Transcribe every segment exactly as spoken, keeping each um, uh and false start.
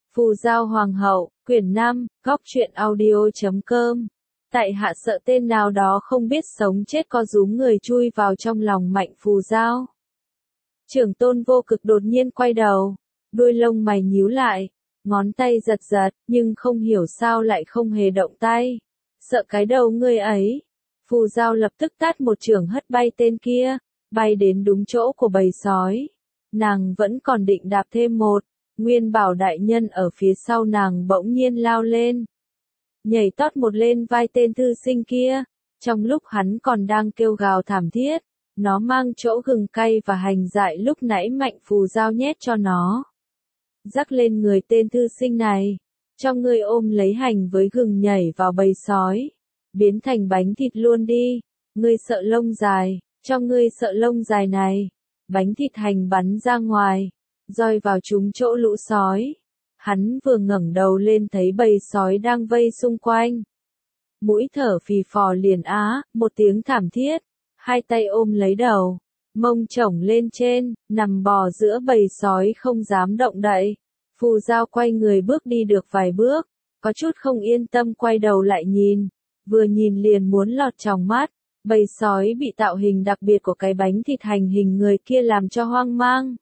Phù Giao Hoàng hậu, quyển năm, góc truyện audio chấm com. Tại hạ sợ tên nào đó không biết sống chết có rúm người chui vào trong lòng Mạnh Phù Giao. Trưởng tôn vô cực đột nhiên quay đầu, đuôi lông mày nhíu lại, ngón tay giật giật, nhưng không hiểu sao lại không hề động tay. Sợ cái đầu ngươi ấy. Phù Giao lập tức tát một chưởng hất bay tên kia, bay đến đúng chỗ của bầy sói. Nàng vẫn còn định đạp thêm một. Nguyên Bảo đại nhân ở phía sau nàng bỗng nhiên lao lên. Nhảy tót một lên vai tên thư sinh kia. Trong lúc hắn còn đang kêu gào thảm thiết, nó mang chỗ gừng cay và hành dại lúc nãy Mạnh Phù Giao nhét cho nó. Rắc lên người tên thư sinh này. Cho ngươi ôm lấy hành với gừng nhảy vào bầy sói. Biến thành bánh thịt luôn đi. Ngươi sợ lông dài, cho ngươi sợ lông dài này. Bánh thịt hành bắn ra ngoài. Roi vào trúng chỗ lũ sói. Hắn vừa ngẩng đầu lên thấy bầy sói đang vây xung quanh. Mũi thở phì phò liền á, một tiếng thảm thiết. Hai tay ôm lấy đầu, mông chổng lên trên, nằm bò giữa bầy sói không dám động đậy. Phù Giao quay người bước đi được vài bước, có chút không yên tâm quay đầu lại nhìn. Vừa nhìn liền muốn lọt tròng mắt. Bầy sói bị tạo hình đặc biệt của cái bánh thịt hành hình người kia làm cho hoang mang.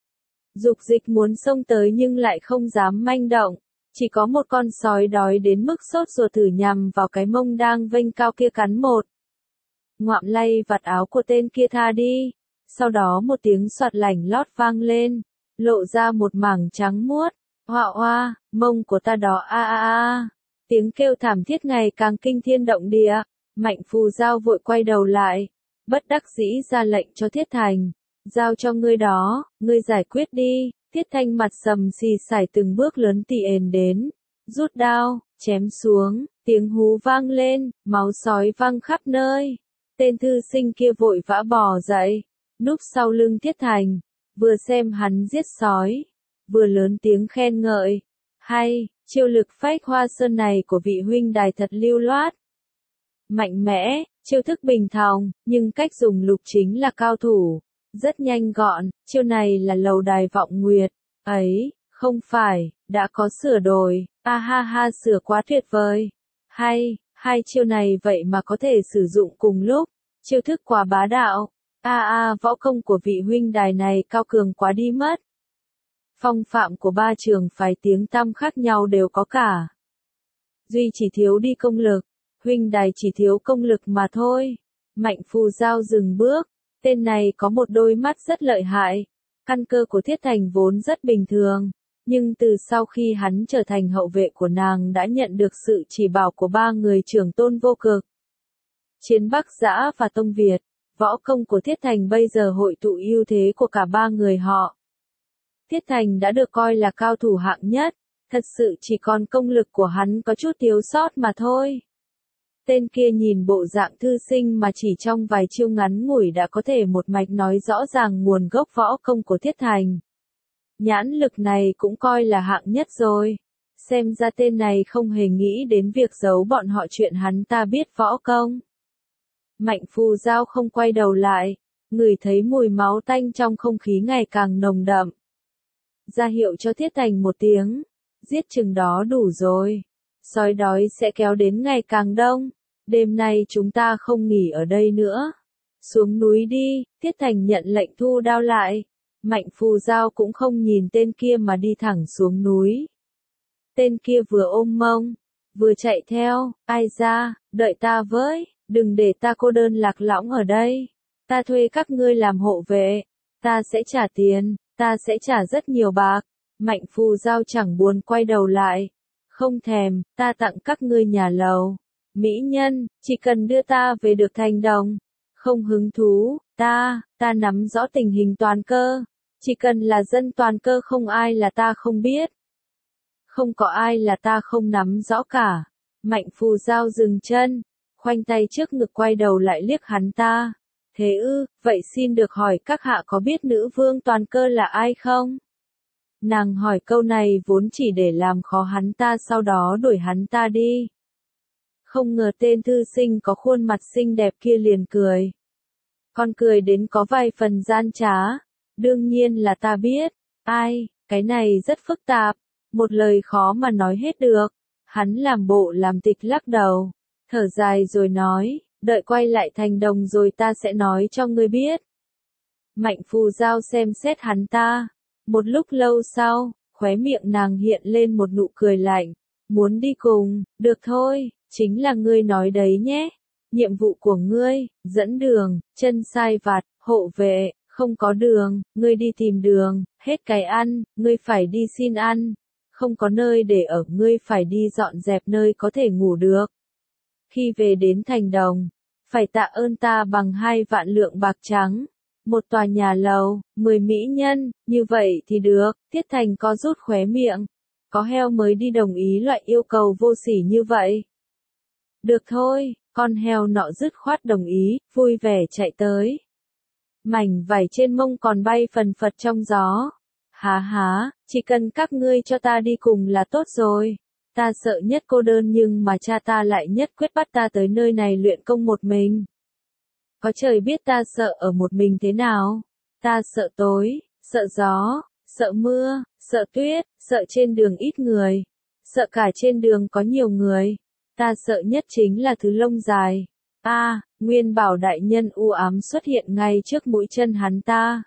Dục dịch muốn xông tới nhưng lại không dám manh động, chỉ có một con sói đói đến mức sốt ruột thử nhằm vào cái mông đang vênh cao kia cắn một. Ngoạm lay vạt áo của tên kia tha đi, sau đó một tiếng xoạt lảnh lót vang lên, lộ ra một mảng trắng muốt, hoa hoa, mông của ta đó a a a, tiếng kêu thảm thiết ngày càng kinh thiên động địa, Mạnh Phù Giao vội quay đầu lại, bất đắc dĩ ra lệnh cho Thiết Thành. Giao cho ngươi đó, ngươi giải quyết đi. Thiết Thanh mặt sầm xì sải từng bước lớn tỉ ền đến, rút đao, chém xuống, tiếng hú vang lên, máu sói văng khắp nơi. Tên thư sinh kia vội vã bò dậy, núp sau lưng Thiết Thành, vừa xem hắn giết sói, vừa lớn tiếng khen ngợi. Hay, chiêu lực phách hoa sơn này của vị huynh đài thật lưu loát. Mạnh mẽ, chiêu thức bình thòng, nhưng cách dùng lục chính là cao thủ. Rất nhanh gọn, chiêu này là lầu đài vọng nguyệt. Ấy, không phải, đã có sửa đổi, a ha ha sửa quá tuyệt vời. Hay, hai chiêu này vậy mà có thể sử dụng cùng lúc, chiêu thức quá bá đạo. A a võ công của vị huynh đài này cao cường quá đi mất. Phong phạm của ba trường phái tiếng tăm khác nhau đều có cả. Duy chỉ thiếu đi công lực, huynh đài chỉ thiếu công lực mà thôi. Mạnh Phù Giao dừng bước. Tên này có một đôi mắt rất lợi hại. Căn cơ của Thiết Thành vốn rất bình thường. Nhưng từ sau khi hắn trở thành hậu vệ của nàng đã nhận được sự chỉ bảo của ba người trưởng tôn vô cực. Chiến Bắc Giã và Tông Việt. Võ công của Thiết Thành bây giờ hội tụ ưu thế của cả ba người họ. Thiết Thành đã được coi là cao thủ hạng nhất. Thật sự chỉ còn công lực của hắn có chút thiếu sót mà thôi. Tên kia nhìn bộ dạng thư sinh mà chỉ trong vài chiêu ngắn ngủi đã có thể một mạch nói rõ ràng nguồn gốc võ công của Thiết Thành. Nhãn lực này cũng coi là hạng nhất rồi. Xem ra tên này không hề nghĩ đến việc giấu bọn họ chuyện hắn ta biết võ công. Mạnh Phù Giao không quay đầu lại, ngửi thấy mùi máu tanh trong không khí ngày càng nồng đậm. Ra hiệu cho Thiết Thành một tiếng, giết chừng đó đủ rồi. Sói đói sẽ kéo đến ngày càng đông. Đêm nay chúng ta không nghỉ ở đây nữa. Xuống núi đi, Thiết Thành nhận lệnh thu đao lại. Mạnh Phù Giao cũng không nhìn tên kia mà đi thẳng xuống núi. Tên kia vừa ôm mông, vừa chạy theo. Ai ra, đợi ta với, đừng để ta cô đơn lạc lõng ở đây. Ta thuê các ngươi làm hộ vệ. Ta sẽ trả tiền, ta sẽ trả rất nhiều bạc. Mạnh Phù Giao chẳng buồn quay đầu lại. Không thèm, ta tặng các ngươi nhà lầu. Mỹ nhân, chỉ cần đưa ta về được thành đồng. Không hứng thú, ta, ta nắm rõ tình hình toàn cơ. Chỉ cần là dân toàn cơ không ai là ta không biết. Không có ai là ta không nắm rõ cả. Mạnh Phù Giao dừng chân, khoanh tay trước ngực quay đầu lại liếc hắn ta. Thế ư, vậy xin được hỏi các hạ có biết nữ vương toàn cơ là ai không? Nàng hỏi câu này vốn chỉ để làm khó hắn ta sau đó đuổi hắn ta đi. Không ngờ tên thư sinh có khuôn mặt xinh đẹp kia liền cười. Con cười đến có vài phần gian trá. Đương nhiên là ta biết. Ai, cái này rất phức tạp. một lời khó mà nói hết được. Hắn làm bộ làm tịch lắc đầu, thở dài rồi nói, đợi quay lại thành đồng rồi ta sẽ nói cho ngươi biết. Mạnh Phù Giao xem xét hắn ta, một lúc lâu sau, khóe miệng nàng hiện lên một nụ cười lạnh, muốn đi cùng, được thôi, chính là ngươi nói đấy nhé. Nhiệm vụ của ngươi, dẫn đường, chân sai vặt, hộ vệ, không có đường, ngươi đi tìm đường, hết cái ăn, ngươi phải đi xin ăn, không có nơi để ở, ngươi phải đi dọn dẹp nơi có thể ngủ được. Khi về đến thành đồng, phải tạ ơn ta bằng hai vạn lượng bạc trắng, một tòa nhà lầu, mười mỹ nhân, như vậy thì được. Tiết Thành có rút khóe miệng, có heo mới đi đồng ý loại yêu cầu vô sỉ như vậy. Được thôi, con heo nọ dứt khoát đồng ý, vui vẻ chạy tới. Mảnh vải trên mông còn bay phần phật trong gió. Há há, chỉ cần các ngươi cho ta đi cùng là tốt rồi. Ta sợ nhất cô đơn nhưng mà cha ta lại nhất quyết bắt ta tới nơi này luyện công một mình. Có trời biết ta sợ ở một mình thế nào. Ta sợ tối, sợ gió, sợ mưa, sợ tuyết, sợ trên đường ít người, sợ cả trên đường có nhiều người. Ta sợ nhất chính là thứ lông dài. A, à, Nguyên Bảo đại nhân u ám xuất hiện ngay trước mũi chân hắn ta.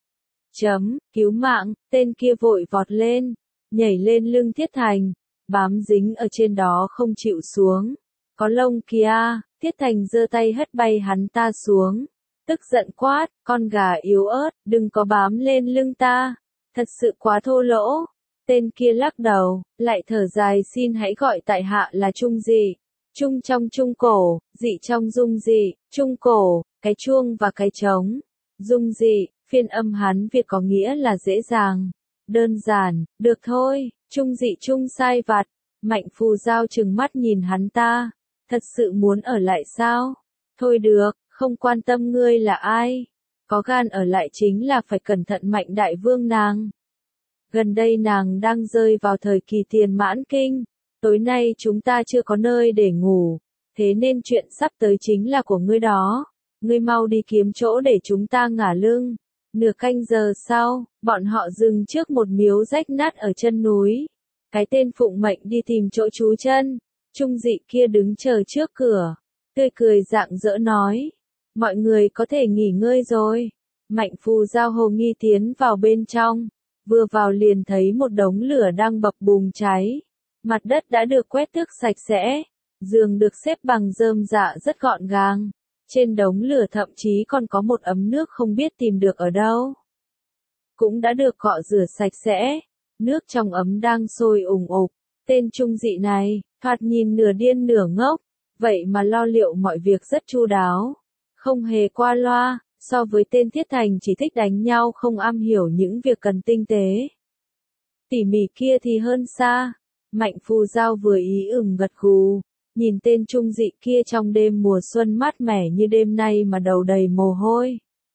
Chấm, cứu mạng, tên kia vội vọt lên, nhảy lên lưng Thiết Thành, bám dính ở trên đó không chịu xuống. Có lông kìa, Thiết Thành giơ tay hất bay hắn ta xuống, tức giận quát, con gà yếu ớt, đừng có bám lên lưng ta, thật sự quá thô lỗ. Tên kia lắc đầu, lại thở dài, xin hãy gọi tại hạ là Trung Dị. Trung trong trung cổ, dị trong dung dị, trung cổ, cái chuông và cái trống. Dung dị, phiên âm Hán Việt có nghĩa là dễ dàng, đơn giản, được thôi. Trung dị trung sai vặt. Mạnh Phù Giao trừng mắt nhìn hắn ta, thật sự muốn ở lại sao? Thôi được, không quan tâm ngươi là ai, có gan ở lại chính là phải cẩn thận Mạnh đại vương nàng. Gần đây nàng đang rơi vào thời kỳ tiền mãn kinh, tối nay chúng ta chưa có nơi để ngủ, thế nên chuyện sắp tới chính là của ngươi đó. Ngươi mau đi kiếm chỗ để chúng ta ngả lưng. Nửa canh giờ sau, bọn họ dừng trước một miếu rách nát ở chân núi. Cái tên phụng mệnh đi tìm chỗ trú chân. Trung Dị kia đứng chờ trước cửa, tươi cười rạng rỡ nói, mọi người có thể nghỉ ngơi rồi. Mạnh Phù Giao hồ nghi tiến vào bên trong, vừa vào liền thấy một đống lửa đang bập bùng cháy. Mặt đất đã được quét tước sạch sẽ, giường được xếp bằng rơm rạ rất gọn gàng. Trên đống lửa thậm chí còn có một ấm nước không biết tìm được ở đâu. Cũng đã được cọ rửa sạch sẽ, nước trong ấm đang sôi ùng ục. Tên Trung Dị này, thoạt nhìn nửa điên nửa ngốc, vậy mà lo liệu mọi việc rất chu đáo, không hề qua loa, so với tên Thiết Thành chỉ thích đánh nhau không am hiểu những việc cần tinh tế. Tỉ mỉ kia thì hơn xa. Mạnh Phù Giao vừa ý ửng gật gù, nhìn tên Trung Dị kia trong đêm mùa xuân mát mẻ như đêm nay mà đầu đầy mồ hôi.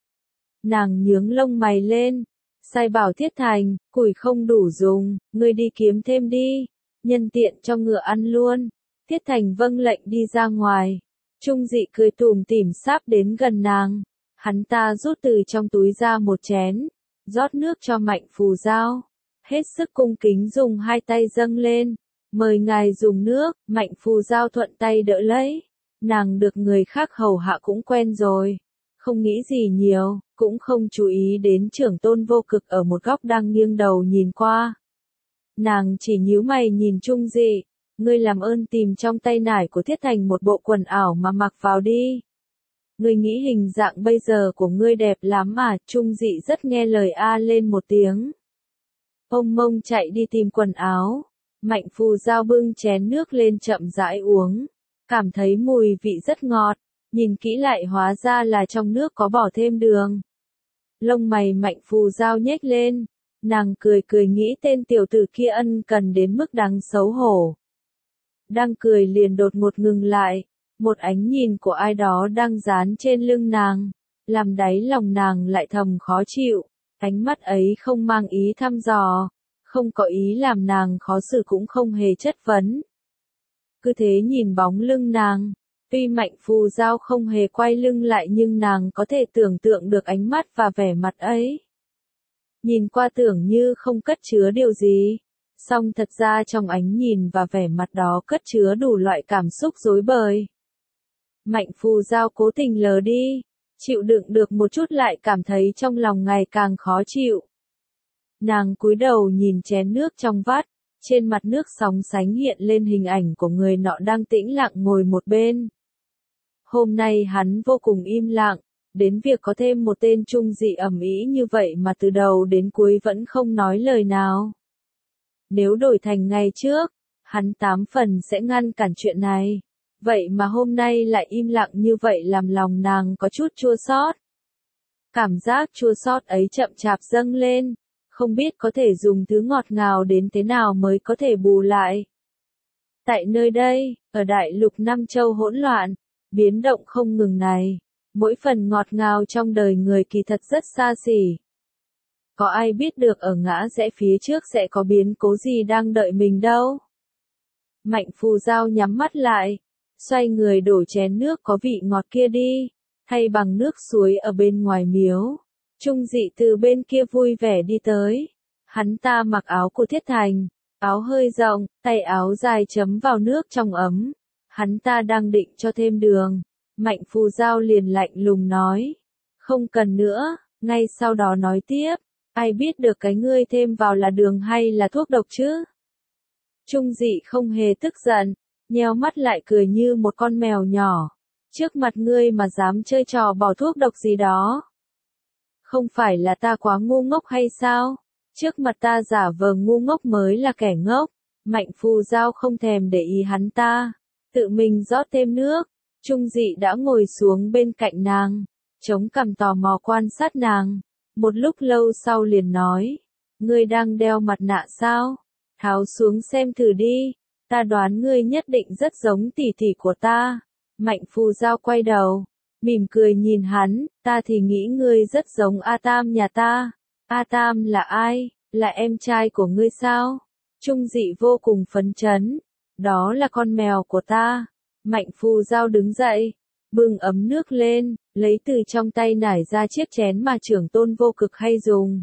Nàng nhướng lông mày lên, sai bảo Thiết Thành, củi không đủ dùng, ngươi đi kiếm thêm đi, nhân tiện cho ngựa ăn luôn. Thiết Thành vâng lệnh đi ra ngoài. Trung Dị cười tủm tỉm sáp đến gần nàng, hắn ta rút từ trong túi ra một chén, rót nước cho Mạnh Phù Giao, hết sức cung kính dùng hai tay dâng lên, mời ngài dùng nước. Mạnh Phù Giao thuận tay đỡ lấy, nàng được người khác hầu hạ cũng quen rồi, không nghĩ gì nhiều, cũng không chú ý đến trưởng tôn Vô Cực ở một góc đang nghiêng đầu nhìn qua. Nàng chỉ nhíu mày nhìn Trung Dị, ngươi làm ơn tìm trong tay nải của Thiết Thành một bộ quần ảo mà mặc vào đi. Ngươi nghĩ hình dạng bây giờ của ngươi đẹp lắm à? Trung Dị rất nghe lời a lên một tiếng. Ông mông chạy đi tìm quần áo. Mạnh Phù Giao bưng chén nước lên chậm rãi uống, cảm thấy mùi vị rất ngọt, nhìn kỹ lại hóa ra là trong nước có bỏ thêm đường. Lông mày Mạnh Phù Giao nhếch lên, nàng cười cười nghĩ tên tiểu tử kia ân cần đến mức đáng xấu hổ. Đang cười liền đột ngột ngừng lại, một ánh nhìn của ai đó đang dán trên lưng nàng, làm đáy lòng nàng lại thầm khó chịu. Ánh mắt ấy không mang ý thăm dò, không có ý làm nàng khó xử cũng không hề chất vấn. Cứ thế nhìn bóng lưng nàng, tuy Mạnh Phù Giao không hề quay lưng lại nhưng nàng có thể tưởng tượng được ánh mắt và vẻ mặt ấy. Nhìn qua tưởng như không cất chứa điều gì, Song thật ra trong ánh nhìn và vẻ mặt đó cất chứa đủ loại cảm xúc rối bời. Mạnh Phù Giao cố tình lờ đi, chịu đựng được một chút lại cảm thấy trong lòng ngày càng khó chịu. Nàng cúi đầu nhìn chén nước trong vắt, trên mặt nước sóng sánh hiện lên hình ảnh của người nọ đang tĩnh lặng ngồi một bên. Hôm nay hắn vô cùng im lặng, đến việc có thêm một tên trung dị ầm ĩ như vậy mà từ đầu đến cuối vẫn không nói lời nào. Nếu đổi thành ngày trước, hắn tám phần sẽ ngăn cản chuyện này. Vậy mà hôm nay lại im lặng như vậy làm lòng nàng có chút chua xót. Cảm giác chua xót ấy chậm chạp dâng lên, không biết có thể dùng thứ ngọt ngào đến thế nào mới có thể bù lại. Tại nơi đây, ở đại lục Nam Châu hỗn loạn, biến động không ngừng này, mỗi phần ngọt ngào trong đời người kỳ thật rất xa xỉ. Có ai biết được ở ngã rẽ phía trước sẽ có biến cố gì đang đợi mình đâu. Mạnh Phù Giao nhắm mắt lại, xoay người đổ chén nước có vị ngọt kia đi, thay bằng nước suối ở bên ngoài miếu. Trung dị từ bên kia vui vẻ đi tới. Hắn ta mặc áo của Thiết Thành, áo hơi rộng, tay áo dài chấm vào nước trong ấm. Hắn ta đang định cho thêm đường. Mạnh Phù Giao liền lạnh lùng nói. Không cần nữa, ngay sau đó nói tiếp. Ai biết được cái ngươi thêm vào là đường hay là thuốc độc chứ? Trung dị không hề tức giận, nheo mắt lại cười như một con mèo nhỏ. Trước mặt ngươi mà dám chơi trò bỏ thuốc độc gì đó. Không phải là ta quá ngu ngốc hay sao? Trước mặt ta giả vờ ngu ngốc mới là kẻ ngốc. Mạnh Phù Giao không thèm để ý hắn ta, tự mình rót thêm nước. Trung dị đã ngồi xuống bên cạnh nàng, chống cằm tò mò quan sát nàng. Một lúc lâu sau liền nói, ngươi đang đeo mặt nạ sao? Tháo xuống xem thử đi, ta đoán ngươi nhất định rất giống tỷ tỷ của ta. Mạnh Phù Giao quay đầu, mỉm cười nhìn hắn, ta thì nghĩ ngươi rất giống A Tam nhà ta. A Tam là ai? Là em trai của ngươi sao? Trung dị vô cùng phấn chấn, đó là con mèo của ta. Mạnh Phù Giao đứng dậy, bưng ấm nước lên, lấy từ trong tay nải ra chiếc chén mà trưởng tôn vô cực hay dùng.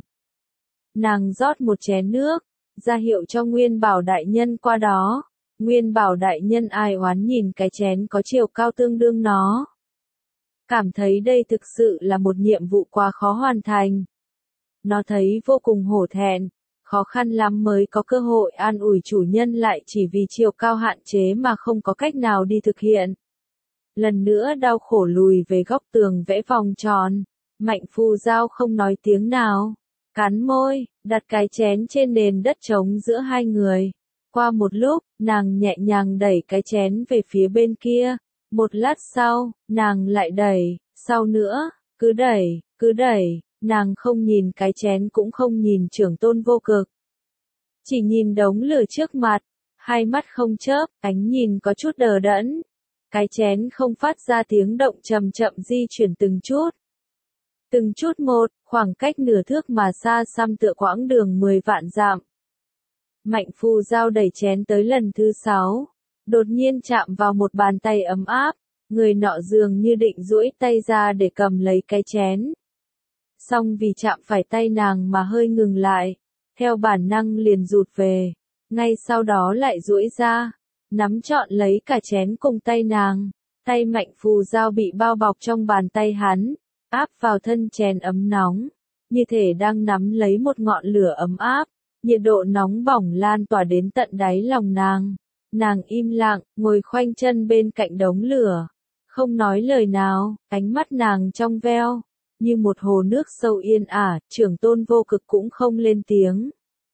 Nàng rót một chén nước, ra hiệu cho Nguyên Bảo đại nhân qua đó. Nguyên Bảo đại nhân ai oán nhìn cái chén có chiều cao tương đương nó. Cảm thấy đây thực sự là một nhiệm vụ quá khó hoàn thành. Nó thấy vô cùng hổ thẹn, khó khăn lắm mới có cơ hội an ủi chủ nhân lại chỉ vì chiều cao hạn chế mà không có cách nào đi thực hiện. Lần nữa đau khổ lùi về góc tường vẽ vòng tròn. Mạnh Phù Giao không nói tiếng nào, cắn môi, đặt cái chén trên nền đất trống giữa hai người. Qua một lúc, nàng nhẹ nhàng đẩy cái chén về phía bên kia. Một lát sau, nàng lại đẩy, sau nữa, cứ đẩy, cứ đẩy, nàng không nhìn cái chén cũng không nhìn trưởng tôn vô cực. Chỉ nhìn đống lửa trước mặt, hai mắt không chớp, ánh nhìn có chút đờ đẫn. Cái chén không phát ra tiếng động chậm chậm di chuyển từng chút. Từng chút một, khoảng cách nửa thước mà xa xăm tựa quãng đường mười vạn dặm. Mạnh Phù Giao đẩy chén tới lần thứ sáu, đột nhiên chạm vào một bàn tay ấm áp, người nọ dường như định duỗi tay ra để cầm lấy cái chén. Song vì chạm phải tay nàng mà hơi ngừng lại, theo bản năng liền rụt về, ngay sau đó lại duỗi ra, nắm trọn lấy cả chén cùng tay nàng. Tay Mạnh Phù Giao bị bao bọc trong bàn tay hắn, áp vào thân chén ấm nóng, như thể đang nắm lấy một ngọn lửa ấm áp. Nhiệt độ nóng bỏng lan tỏa đến tận đáy lòng nàng. Nàng im lặng, ngồi khoanh chân bên cạnh đống lửa. Không nói lời nào, ánh mắt nàng trong veo. Như một hồ nước sâu yên ả, trưởng tôn vô cực cũng không lên tiếng.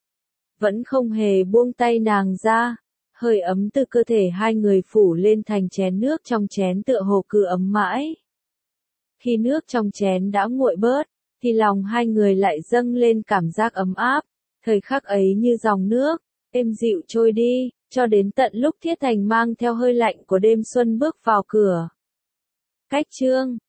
Vẫn không hề buông tay nàng ra. Hơi ấm từ cơ thể hai người phủ lên thành chén nước trong chén tựa hồ cứ ấm mãi. Khi nước trong chén đã nguội bớt, thì lòng hai người lại dâng lên cảm giác ấm áp. Thời khắc ấy như dòng nước, êm dịu trôi đi, cho đến tận lúc Thiết Thành mang theo hơi lạnh của đêm xuân bước vào cửa. Cách chương